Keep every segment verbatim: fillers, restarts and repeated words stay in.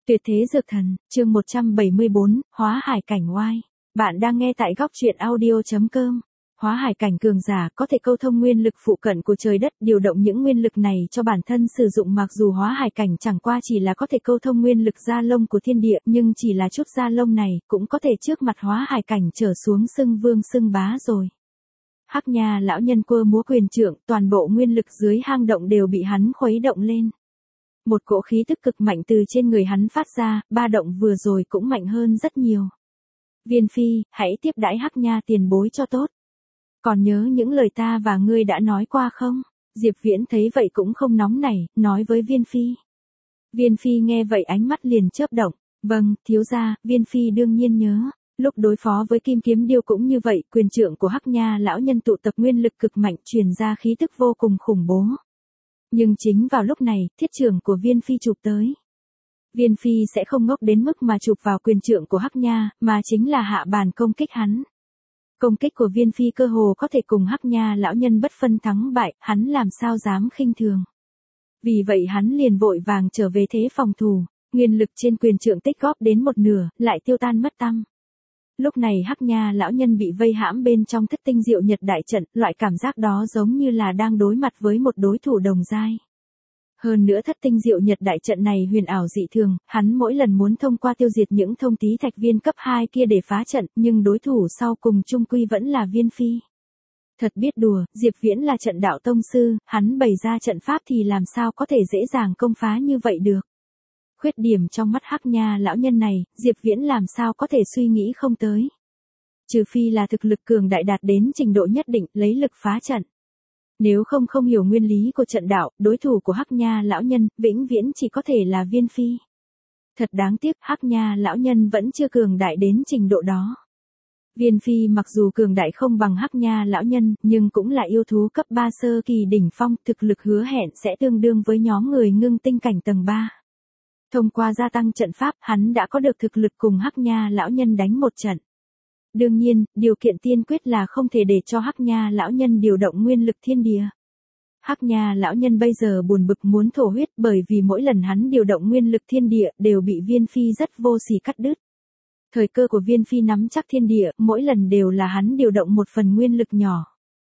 Tuyệt thế dược thần, chương một trăm bảy mươi bốn, Hóa hải cảnh oai. Bạn đang nghe tại góc truyện audio chấm com. Hóa hải cảnh cường giả có thể câu thông nguyên lực phụ cận của trời đất, điều động những nguyên lực này cho bản thân sử dụng. Mặc dù hóa hải cảnh chẳng qua chỉ là có thể câu thông nguyên lực da lông của thiên địa, nhưng chỉ là chút da lông này cũng có thể trước mặt hóa hải cảnh trở xuống xưng vương xưng bá rồi. Hắc Nha lão nhân quơ múa quyền trượng, toàn bộ nguyên lực dưới hang động đều bị hắn khuấy động lên. Một cỗ khí tức cực mạnh từ trên người hắn phát ra, ba động vừa rồi cũng mạnh hơn rất nhiều. Viên Phi, hãy tiếp đãi Hắc Nha tiền bối cho tốt. Còn nhớ những lời ta và ngươi đã nói qua không? Diệp Viễn thấy vậy cũng không nóng nảy, nói với Viên Phi. Viên Phi nghe vậy ánh mắt liền chớp động. Vâng, thiếu gia, Viên Phi đương nhiên nhớ. Lúc đối phó với Kim Kiếm Điêu cũng như vậy, quyền trượng của Hắc Nha lão nhân tụ tập nguyên lực cực mạnh truyền ra khí tức vô cùng khủng bố. Nhưng chính vào lúc này, thiết trưởng của Viên Phi chụp tới. Viên Phi sẽ không ngốc đến mức mà chụp vào quyền trượng của Hắc Nha, mà chính là hạ bàn công kích hắn. Công kích của Viên Phi cơ hồ có thể cùng Hắc Nha lão nhân bất phân thắng bại, hắn làm sao dám khinh thường. Vì vậy hắn liền vội vàng trở về thế phòng thủ, nguyên lực trên quyền trượng tích góp đến một nửa, lại tiêu tan mất tăm. Lúc này Hắc Nha lão nhân bị vây hãm bên trong Thất Tinh Diệu Nhật đại trận, loại cảm giác đó giống như là đang đối mặt với một đối thủ đồng giai. Hơn nữa Thất Tinh Diệu Nhật đại trận này huyền ảo dị thường, hắn mỗi lần muốn thông qua tiêu diệt những thông tí thạch viên cấp hai kia để phá trận, nhưng đối thủ sau cùng chung quy vẫn là Viên Phi. Thật biết đùa, Diệp Viễn là trận đạo tông sư, hắn bày ra trận pháp thì làm sao có thể dễ dàng công phá như vậy được. Khuyết điểm trong mắt Hắc Nha lão nhân này, Diệp Viễn làm sao có thể suy nghĩ không tới. Trừ phi là thực lực cường đại đạt đến trình độ nhất định, lấy lực phá trận. Nếu không không hiểu nguyên lý của trận đạo, đối thủ của Hắc Nha lão nhân, vĩnh viễn chỉ có thể là Viên Phi. Thật đáng tiếc, Hắc Nha lão nhân vẫn chưa cường đại đến trình độ đó. Viên Phi mặc dù cường đại không bằng Hắc Nha lão nhân, nhưng cũng là yêu thú cấp ba sơ kỳ đỉnh phong, thực lực hứa hẹn sẽ tương đương với nhóm người ngưng tinh cảnh tầng ba. Thông qua gia tăng trận pháp, hắn đã có được thực lực cùng Hắc Nha lão nhân đánh một trận. Đương nhiên, điều kiện tiên quyết là không thể để cho Hắc Nha lão nhân điều động nguyên lực thiên địa. Hắc Nha lão nhân bây giờ buồn bực muốn thổ huyết, bởi vì mỗi lần hắn điều động nguyên lực thiên địa đều bị Viên Phi rất vô sỉ cắt đứt. Thời cơ của Viên Phi nắm chắc thiên địa, mỗi lần đều là hắn điều động một phần nguyên lực nhỏ.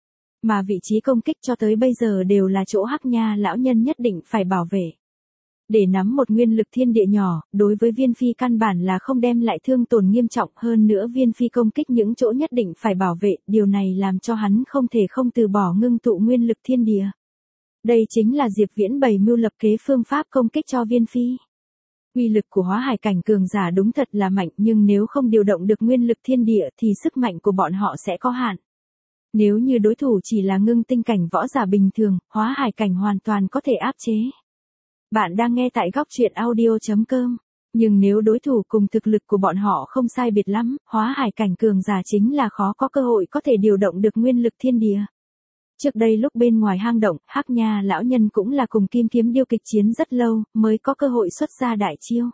Mà vị trí công kích cho tới bây giờ đều là chỗ Hắc Nha lão nhân nhất định phải bảo vệ. Để nắm một nguyên lực thiên địa nhỏ, đối với Viên Phi căn bản là không đem lại thương tổn nghiêm trọng, hơn nữa Viên Phi công kích những chỗ nhất định phải bảo vệ, điều này làm cho hắn không thể không từ bỏ ngưng tụ nguyên lực thiên địa. Đây chính là Diệp Viễn bày mưu lập kế phương pháp công kích cho Viên Phi. Uy lực của hóa hải cảnh cường giả đúng thật là mạnh, nhưng nếu không điều động được nguyên lực thiên địa thì sức mạnh của bọn họ sẽ có hạn. Nếu như đối thủ chỉ là ngưng tinh cảnh võ giả bình thường, hóa hải cảnh hoàn toàn có thể áp chế. Bạn đang nghe tại góc truyện audio chấm com. Nhưng nếu đối thủ cùng thực lực của bọn họ không sai biệt lắm, hóa hải cảnh cường giả chính là khó có cơ hội có thể điều động được nguyên lực thiên địa. Trước đây lúc bên ngoài hang động, Hắc Nha lão nhân cũng là cùng Kim Kiếm Điêu kịch chiến rất lâu, mới có cơ hội xuất ra đại chiêu.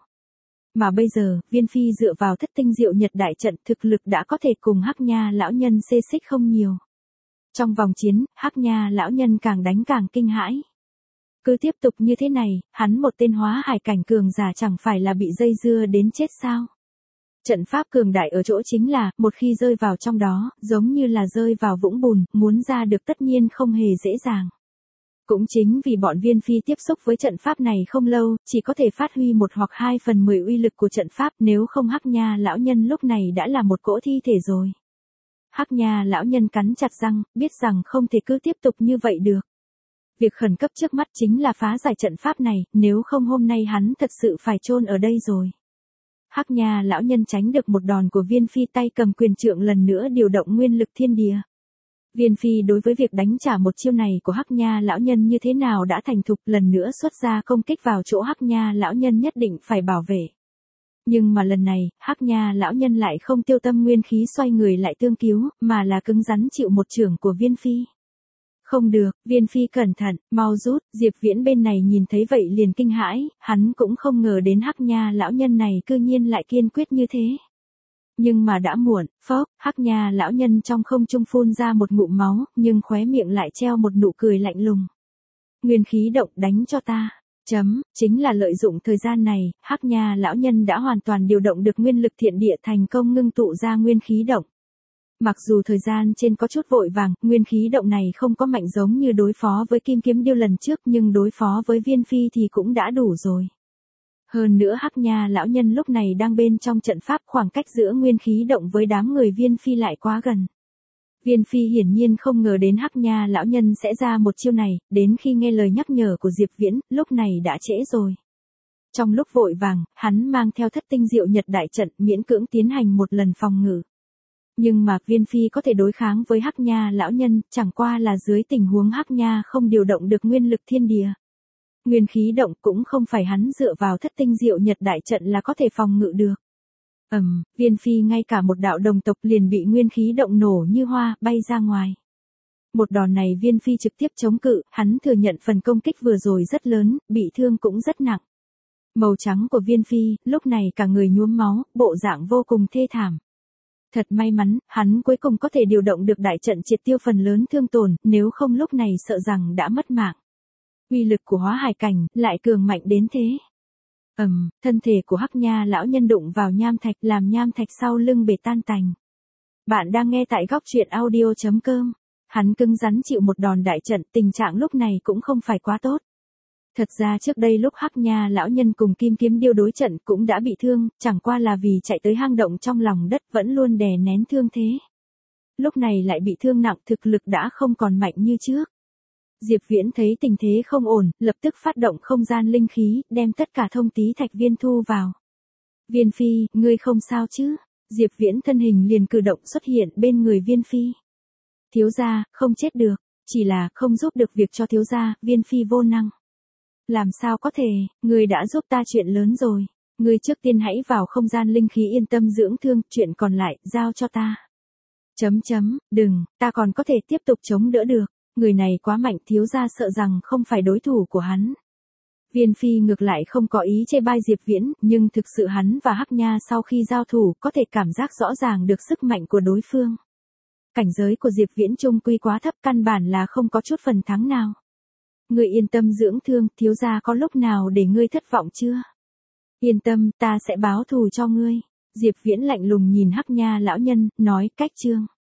Mà bây giờ, Viên Phi dựa vào Thất Tinh Diệu Nhật đại trận, thực lực đã có thể cùng Hắc Nha lão nhân xê xích không nhiều. Trong vòng chiến, Hắc Nha lão nhân càng đánh càng kinh hãi. Cứ tiếp tục như thế này, hắn một tên hóa hải cảnh cường giả chẳng phải là bị dây dưa đến chết sao? Trận pháp cường đại ở chỗ chính là, một khi rơi vào trong đó, giống như là rơi vào vũng bùn, muốn ra được tất nhiên không hề dễ dàng. Cũng chính vì bọn Viên Phi tiếp xúc với trận pháp này không lâu, chỉ có thể phát huy một hoặc hai phần mười uy lực của trận pháp, nếu không Hắc Nha lão nhân lúc này đã là một cỗ thi thể rồi. Hắc Nha lão nhân cắn chặt răng, biết rằng không thể cứ tiếp tục như vậy được. Việc khẩn cấp trước mắt chính là phá giải trận pháp này, nếu không hôm nay hắn thật sự phải chôn ở đây rồi. Hắc Nha lão nhân tránh được một đòn của Viên Phi, tay cầm quyền trượng lần nữa điều động nguyên lực thiên địa. Viên Phi đối với việc đánh trả một chiêu này của Hắc Nha lão nhân như thế nào đã thành thục, lần nữa xuất ra công kích vào chỗ Hắc Nha lão nhân nhất định phải bảo vệ. Nhưng mà lần này, Hắc Nha lão nhân lại không tiêu tâm nguyên khí xoay người lại tương cứu, mà là cứng rắn chịu một chưởng của Viên Phi. Không được, Viên Phi cẩn thận, mau rút. Diệp Viễn bên này nhìn thấy vậy liền kinh hãi, hắn cũng không ngờ đến Hắc Nha lão nhân này cư nhiên lại kiên quyết như thế. Nhưng mà đã muộn, phốc, Hắc Nha lão nhân trong không trung phun ra một ngụm máu, nhưng khóe miệng lại treo một nụ cười lạnh lùng. Nguyên khí động, đánh cho ta. Chấm, chính là lợi dụng thời gian này, Hắc Nha lão nhân đã hoàn toàn điều động được nguyên lực thiện địa thành công ngưng tụ ra nguyên khí động. Mặc dù thời gian trên có chút vội vàng, nguyên khí động này không có mạnh giống như đối phó với kim kiếm điêu lần trước nhưng đối phó với Viên Phi thì cũng đã đủ rồi. Hơn nữa Hắc Nha lão nhân lúc này đang bên trong trận pháp, khoảng cách giữa nguyên khí động với đám người Viên Phi lại quá gần. Viên Phi hiển nhiên không ngờ đến Hắc Nha lão nhân sẽ ra một chiêu này, đến khi nghe lời nhắc nhở của Diệp Viễn, lúc này đã trễ rồi. Trong lúc vội vàng, hắn mang theo Thất Tinh Diệu Nhật đại trận miễn cưỡng tiến hành một lần phòng ngự. Nhưng mà Viên Phi có thể đối kháng với Hắc Nha lão nhân, chẳng qua là dưới tình huống Hắc Nha không điều động được nguyên lực thiên địa. Nguyên khí động cũng không phải hắn dựa vào Thất Tinh Diệu Nhật đại trận là có thể phòng ngự được. Ầm, um, Viên Phi ngay cả một đạo đồng tộc liền bị nguyên khí động nổ như hoa, bay ra ngoài. Một đòn này Viên Phi trực tiếp chống cự, hắn thừa nhận phần công kích vừa rồi rất lớn, bị thương cũng rất nặng. Màu trắng của Viên Phi, lúc này cả người nhuốm máu, bộ dạng vô cùng thê thảm. Thật may mắn, hắn cuối cùng có thể điều động được đại trận triệt tiêu phần lớn thương tổn, nếu không lúc này sợ rằng đã mất mạng. Uy lực của hóa hải cảnh, lại cường mạnh đến thế. Ầm, um, thân thể của Hắc Nha lão nhân đụng vào nham thạch làm nham thạch sau lưng bể tan tành. Bạn đang nghe tại góc truyện audio chấm com. Hắn cứng rắn chịu một đòn đại trận, tình trạng lúc này cũng không phải quá tốt. Thật ra trước đây lúc Hắc Nha lão nhân cùng Kim Kiếm Điêu đối trận cũng đã bị thương, chẳng qua là vì chạy tới hang động trong lòng đất vẫn luôn đè nén thương thế. Lúc này lại bị thương nặng, thực lực đã không còn mạnh như trước. Diệp Viễn thấy tình thế không ổn, lập tức phát động không gian linh khí, đem tất cả thông tí thạch viên thu vào. Viên Phi, ngươi không sao chứ? Diệp Viễn thân hình liền cử động xuất hiện bên người Viên Phi. Thiếu gia, không chết được, chỉ là không giúp được việc cho thiếu gia, Viên Phi vô năng. Làm sao có thể, ngươi đã giúp ta chuyện lớn rồi. Ngươi trước tiên hãy vào không gian linh khí yên tâm dưỡng thương, chuyện còn lại, giao cho ta. Chấm chấm, đừng, ta còn có thể tiếp tục chống đỡ được. Người này quá mạnh, thiếu gia sợ rằng không phải đối thủ của hắn. Viên Phi ngược lại không có ý chê bai Diệp Viễn, nhưng thực sự hắn và Hắc Nha sau khi giao thủ có thể cảm giác rõ ràng được sức mạnh của đối phương. Cảnh giới của Diệp Viễn trung quy quá thấp, căn bản là không có chút phần thắng nào. Ngươi yên tâm dưỡng thương, thiếu gia có lúc nào để ngươi thất vọng chưa? Yên tâm, ta sẽ báo thù cho ngươi. Diệp Viễn lạnh lùng nhìn Hắc Nha lão nhân, nói cách chương.